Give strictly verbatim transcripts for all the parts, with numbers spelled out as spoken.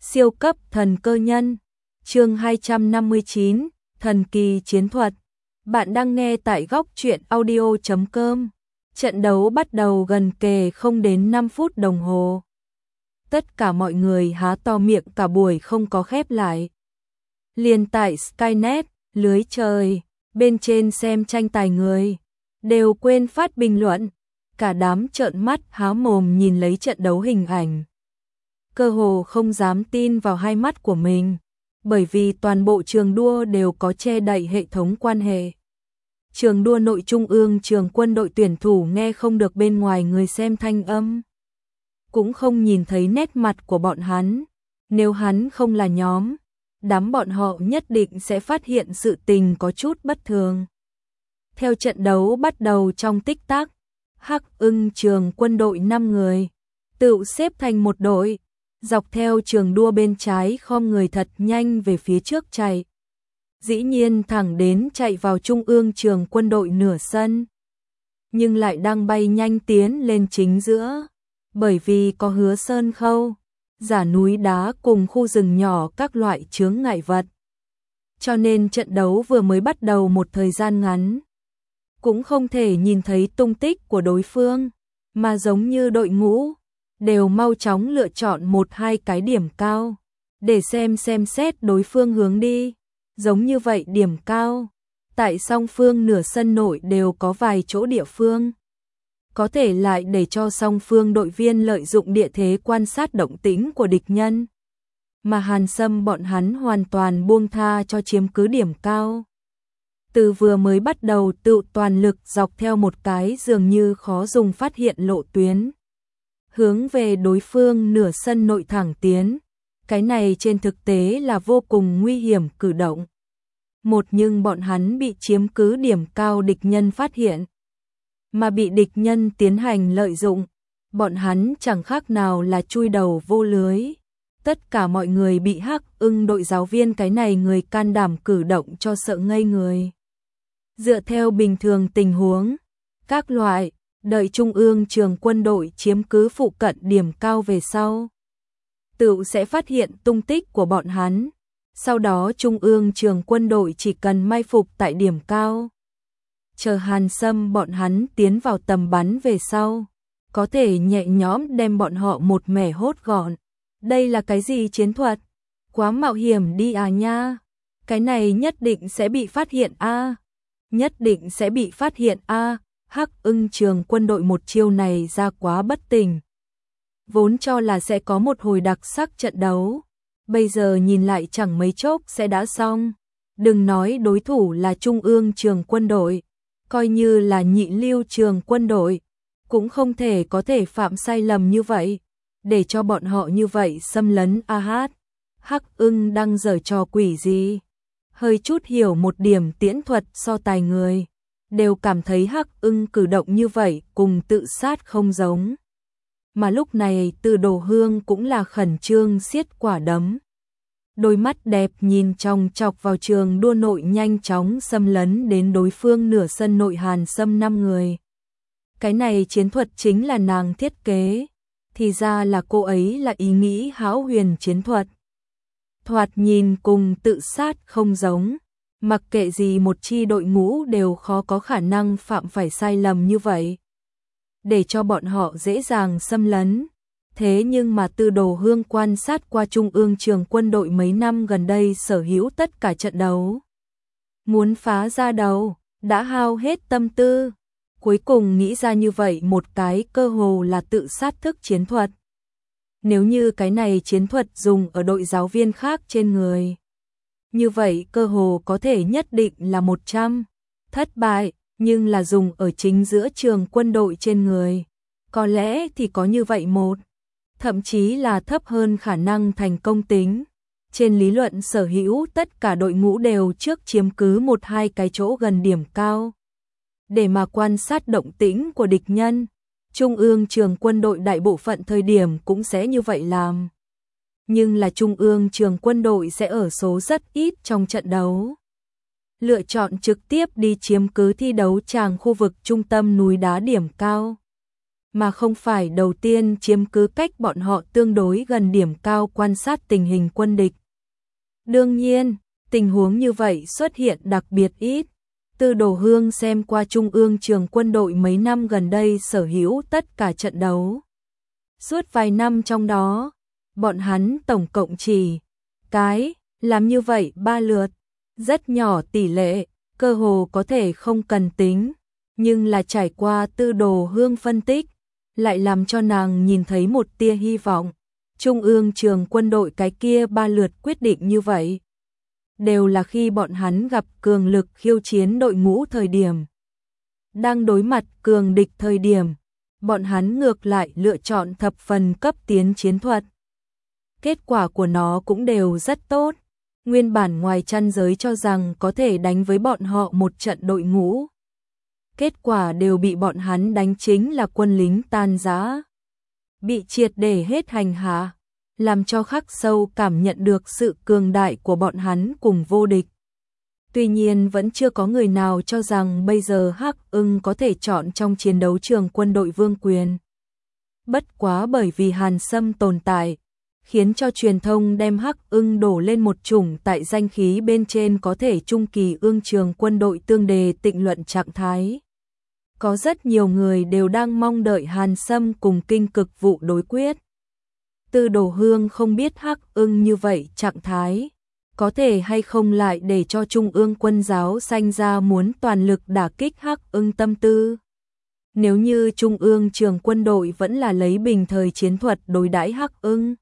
Siêu cấp thần cơ nhân, chương hai trăm năm mươi chín, thần kỳ chiến thuật. Bạn đang nghe tại góc truyện audio chấm com. Trận đấu bắt đầu gần kề không đến năm phút đồng hồ. Tất cả mọi người há to miệng cả buổi không có khép lại. Liền tại Skynet, lưới trời, bên trên xem tranh tài người, đều quên phát bình luận. Cả đám trợn mắt há mồm nhìn lấy trận đấu hình ảnh. Cơ hồ không dám tin vào hai mắt của mình, bởi vì toàn bộ trường đua đều có che đậy hệ thống quan hệ. Trường đua nội trung ương trường quân đội tuyển thủ nghe không được bên ngoài người xem thanh âm, cũng không nhìn thấy nét mặt của bọn hắn. Nếu hắn không là nhóm, đám bọn họ nhất định sẽ phát hiện sự tình có chút bất thường. Theo trận đấu bắt đầu trong tích tắc, Hắc Ưng trường quân đội năm người tự xếp thành một đội, dọc theo trường đua bên trái khom người thật nhanh về phía trước chạy. Dĩ nhiên thẳng đến chạy vào trung ương trường quân đội nửa sân, nhưng lại đang bay nhanh tiến lên chính giữa, bởi vì có Hứa Sơn Khâu, giả núi đá cùng khu rừng nhỏ các loại chướng ngại vật. Cho nên trận đấu vừa mới bắt đầu một thời gian ngắn, cũng không thể nhìn thấy tung tích của đối phương, mà giống như đội ngũ đều mau chóng lựa chọn một hai cái điểm cao để xem xem xét đối phương hướng đi. Giống như vậy điểm cao, tại song phương nửa sân nội đều có vài chỗ địa phương, có thể lại để cho song phương đội viên lợi dụng địa thế quan sát động tĩnh của địch nhân, mà Hàn Sâm bọn hắn hoàn toàn buông tha cho chiếm cứ điểm cao. Từ vừa mới bắt đầu tự toàn lực dọc theo một cái dường như khó dùng phát hiện lộ tuyến, hướng về đối phương nửa sân nội thẳng tiến. Cái này trên thực tế là vô cùng nguy hiểm cử động. Một, nhưng bọn hắn bị chiếm cứ điểm cao địch nhân phát hiện, mà bị địch nhân tiến hành lợi dụng, bọn hắn chẳng khác nào là chui đầu vô lưới. Tất cả mọi người bị Hắc Ưng đội giáo viên cái này người can đảm cử động cho sợ ngây người. Dựa theo bình thường tình huống, các loại, đợi trung ương trường quân đội chiếm cứ phụ cận điểm cao về sau, tự sẽ phát hiện tung tích của bọn hắn. Sau đó trung ương trường quân đội chỉ cần mai phục tại điểm cao, chờ Hàn Sâm bọn hắn tiến vào tầm bắn về sau, có thể nhẹ nhõm đem bọn họ một mẻ hốt gọn. Đây là cái gì chiến thuật? Quá mạo hiểm đi à nha. Cái này nhất định sẽ bị phát hiện a. À. Nhất định sẽ bị phát hiện a. À. Hắc Ưng trường quân đội một chiêu này ra quá bất tỉnh. Vốn cho là sẽ có một hồi đặc sắc trận đấu, bây giờ nhìn lại chẳng mấy chốc sẽ đã xong. Đừng nói đối thủ là trung ương trường quân đội, coi như là nhị lưu trường quân đội, cũng không thể có thể phạm sai lầm như vậy, để cho bọn họ như vậy xâm lấn a hát. Hắc Ưng đang giở trò quỷ gì? Hơi chút hiểu một điểm tiễn thuật so tài người, đều cảm thấy Hắc Ưng cử động như vậy cùng tự sát không giống. Mà lúc này Từ Đồ Hương cũng là khẩn trương siết quả đấm. Đôi mắt đẹp nhìn chòng chọc vào trường đua nội nhanh chóng xâm lấn đến đối phương nửa sân nội Hàn Sâm năm người. Cái này chiến thuật chính là nàng thiết kế, thì ra là cô ấy là ý nghĩ hão huyền chiến thuật. Thoạt nhìn cùng tự sát không giống, mặc kệ gì một chi đội ngũ đều khó có khả năng phạm phải sai lầm như vậy, để cho bọn họ dễ dàng xâm lấn. Thế nhưng mà Từ Đồ Hương quan sát qua trung ương trường quân đội mấy năm gần đây sở hữu tất cả trận đấu, muốn phá ra đầu, đã hao hết tâm tư, cuối cùng nghĩ ra như vậy một cái cơ hồ là tự sát thức chiến thuật. Nếu như cái này chiến thuật dùng ở đội giáo viên khác trên người, như vậy cơ hồ có thể nhất định là một trăm thất bại. Nhưng là dùng ở chính giữa trường quân đội trên người, có lẽ thì có như vậy một, thậm chí là thấp hơn khả năng thành công tính. Trên lý luận sở hữu tất cả đội ngũ đều trước chiếm cứ một hai cái chỗ gần điểm cao, để mà quan sát động tĩnh của địch nhân. Trung ương trường quân đội đại bộ phận thời điểm cũng sẽ như vậy làm. Nhưng là trung ương trường quân đội sẽ ở số rất ít trong trận đấu lựa chọn trực tiếp đi chiếm cứ thi đấu tràng khu vực trung tâm núi đá điểm cao. mà không phải đầu tiên chiếm cứ cách bọn họ tương đối gần điểm cao quan sát tình hình quân địch. Đương nhiên, tình huống như vậy xuất hiện đặc biệt ít. Tư Đồ Hương xem qua Trung ương trường quân đội mấy năm gần đây sở hữu tất cả trận đấu. Suốt vài năm trong đó, bọn hắn tổng cộng chỉ cái làm như vậy ba lượt, rất nhỏ tỷ lệ, cơ hồ có thể không cần tính, nhưng là trải qua Tư Đồ Hương phân tích, lại làm cho nàng nhìn thấy một tia hy vọng. Trung ương trường quân đội cái kia ba lượt quyết định như vậy, đều là khi bọn hắn gặp cường lực khiêu chiến đội ngũ thời điểm. Đang đối mặt cường địch thời điểm, bọn hắn ngược lại lựa chọn thập phần cấp tiến chiến thuật. Kết quả của nó cũng đều rất tốt. Nguyên bản ngoài chăn giới cho rằng có thể đánh với bọn họ một trận đội ngũ. Kết quả đều bị bọn hắn đánh chính là quân lính tan rã. Bị triệt để hết hành hạ, làm cho khắc sâu cảm nhận được sự cường đại của bọn hắn cùng vô địch. Tuy nhiên vẫn chưa có người nào cho rằng bây giờ Hắc Ưng có thể chọn trong chiến đấu trường quân đội vương quyền. Bất quá bởi vì Hàn Sâm tồn tại, khiến cho truyền thông đem Hắc Ưng đổ lên một chủng tại danh khí bên trên có thể trung kỳ ương trường quân đội tương đề tịnh luận trạng thái. Có rất nhiều người đều đang mong đợi Hàn Sâm cùng kinh cực vụ đối quyết. Tư Đồ Hương không biết Hắc Ưng như vậy trạng thái, có thể hay không lại để cho Trung ương quân giáo sanh ra muốn toàn lực đả kích Hắc Ưng tâm tư. Nếu như Trung ương trường quân đội vẫn là lấy bình thời chiến thuật đối đãi Hắc Ưng,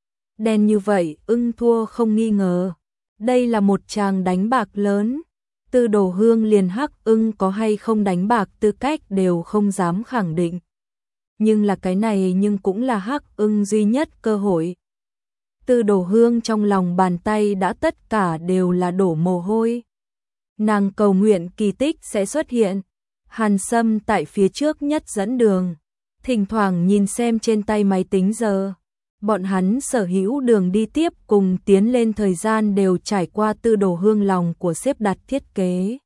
đen như vậy ưng thua không nghi ngờ. Đây là một tràng đánh bạc lớn. Tư Đồ Hương liền Hắc Ưng có hay không đánh bạc tư cách đều không dám khẳng định. Nhưng là cái này nhưng cũng là Hắc Ưng duy nhất cơ hội. Tư Đồ Hương trong lòng bàn tay đã tất cả đều là đổ mồ hôi. Nàng cầu nguyện kỳ tích sẽ xuất hiện. Hàn Sâm tại phía trước nhất dẫn đường, thỉnh thoảng nhìn xem trên tay máy tính giờ. Bọn hắn sở hữu đường đi tiếp cùng tiến lên thời gian đều trải qua Tư Đồ Hương lòng của xếp đặt thiết kế.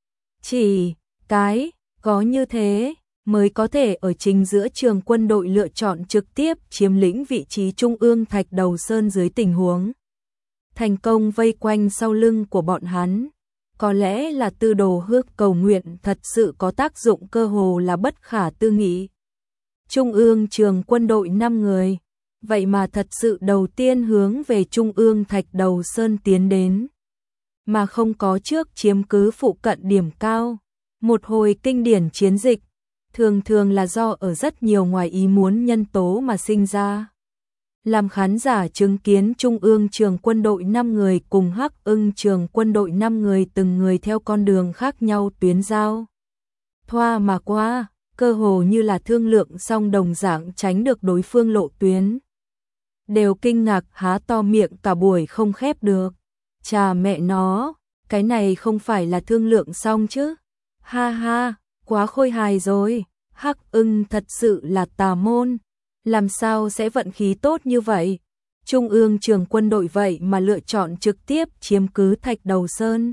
Chỉ cái có như thế mới có thể ở chính giữa trường quân đội lựa chọn trực tiếp chiếm lĩnh vị trí trung ương Thạch Đầu Sơn dưới tình huống thành công vây quanh sau lưng của bọn hắn. Có lẽ là Tư Đồ Hương cầu nguyện thật sự có tác dụng cơ hồ là bất khả tư nghị. Trung ương trường quân đội năm người, vậy mà thật sự đầu tiên hướng về Trung ương Thạch Đầu Sơn tiến đến, mà không có trước chiếm cứ phụ cận điểm cao. Một hồi kinh điển chiến dịch, thường thường là do ở rất nhiều ngoài ý muốn nhân tố mà sinh ra. Làm khán giả chứng kiến Trung ương trường quân đội năm người cùng Hắc Ưng trường quân đội năm người từng người theo con đường khác nhau tuyến giao thoa mà qua, cơ hồ như là thương lượng xong đồng dạng tránh được đối phương lộ tuyến. Đều kinh ngạc há to miệng cả buổi không khép được. Chà mẹ nó, cái này không phải là thương lượng xong chứ? Ha ha, quá khôi hài rồi. Hắc Ưng thật sự là tà môn, làm sao sẽ vận khí tốt như vậy? Trung ương trường quân đội vậy mà lựa chọn trực tiếp chiếm cứ Thạch Đầu Sơn.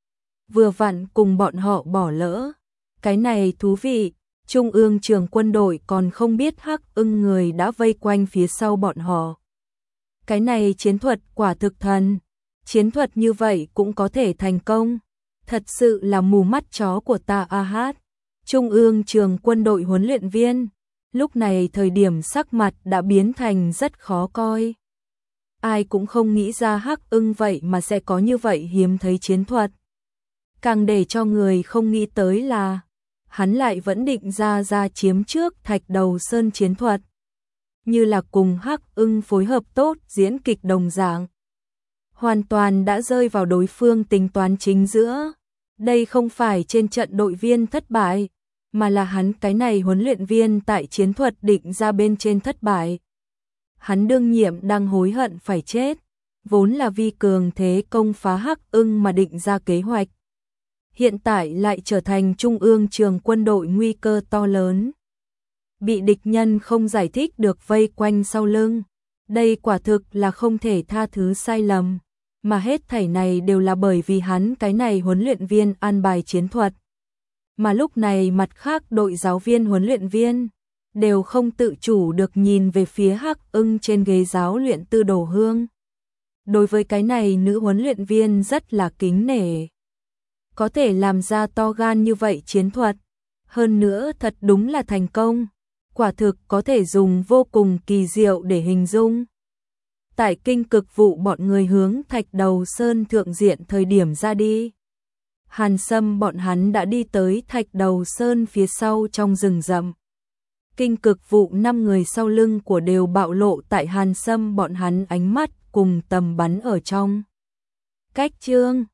Vừa vặn cùng bọn họ bỏ lỡ. Cái này thú vị, Trung ương trường quân đội còn không biết Hắc Ưng người đã vây quanh phía sau bọn họ. Cái này chiến thuật quả thực thần, chiến thuật như vậy cũng có thể thành công, thật sự là mù mắt chó của ta a hát. Trung ương trường quân đội huấn luyện viên, lúc này thời điểm sắc mặt đã biến thành rất khó coi. Ai cũng không nghĩ ra Hắc Ưng vậy mà sẽ có như vậy hiếm thấy chiến thuật. Càng để cho người không nghĩ tới là, hắn lại vẫn định ra ra chiếm trước Thạch Đầu Sơn chiến thuật. Như là cùng Hắc Ưng phối hợp tốt diễn kịch đồng dạng. Hoàn toàn đã rơi vào đối phương tính toán chính giữa. Đây không phải trên trận đội viên thất bại, mà là hắn cái này huấn luyện viên tại chiến thuật định ra bên trên thất bại. Hắn đương nhiệm đang hối hận phải chết, vốn là vì cường thế công phá Hắc Ưng mà định ra kế hoạch. Hiện tại lại trở thành trung ương trường quân đội nguy cơ to lớn. Bị địch nhân không giải thích được vây quanh sau lưng. Đây quả thực là không thể tha thứ sai lầm, mà hết thảy này đều là bởi vì hắn cái này huấn luyện viên an bài chiến thuật. Mà lúc này mặt khác đội giáo viên huấn luyện viên, đều không tự chủ được nhìn về phía Hắc Ưng trên ghế giáo luyện Tư Đồ Hương. Đối với cái này nữ huấn luyện viên rất là kính nể. Có thể làm ra to gan như vậy chiến thuật, hơn nữa thật đúng là thành công, quả thực có thể dùng vô cùng kỳ diệu để hình dung. Tại Kinh Cực Vụ bọn người hướng Thạch Đầu Sơn thượng diện thời điểm ra đi, Hàn Sâm bọn hắn đã đi tới Thạch Đầu Sơn phía sau trong rừng rậm. Kinh Cực Vụ năm người sau lưng của đều bạo lộ tại Hàn Sâm bọn hắn ánh mắt cùng tầm bắn ở trong. Cách chương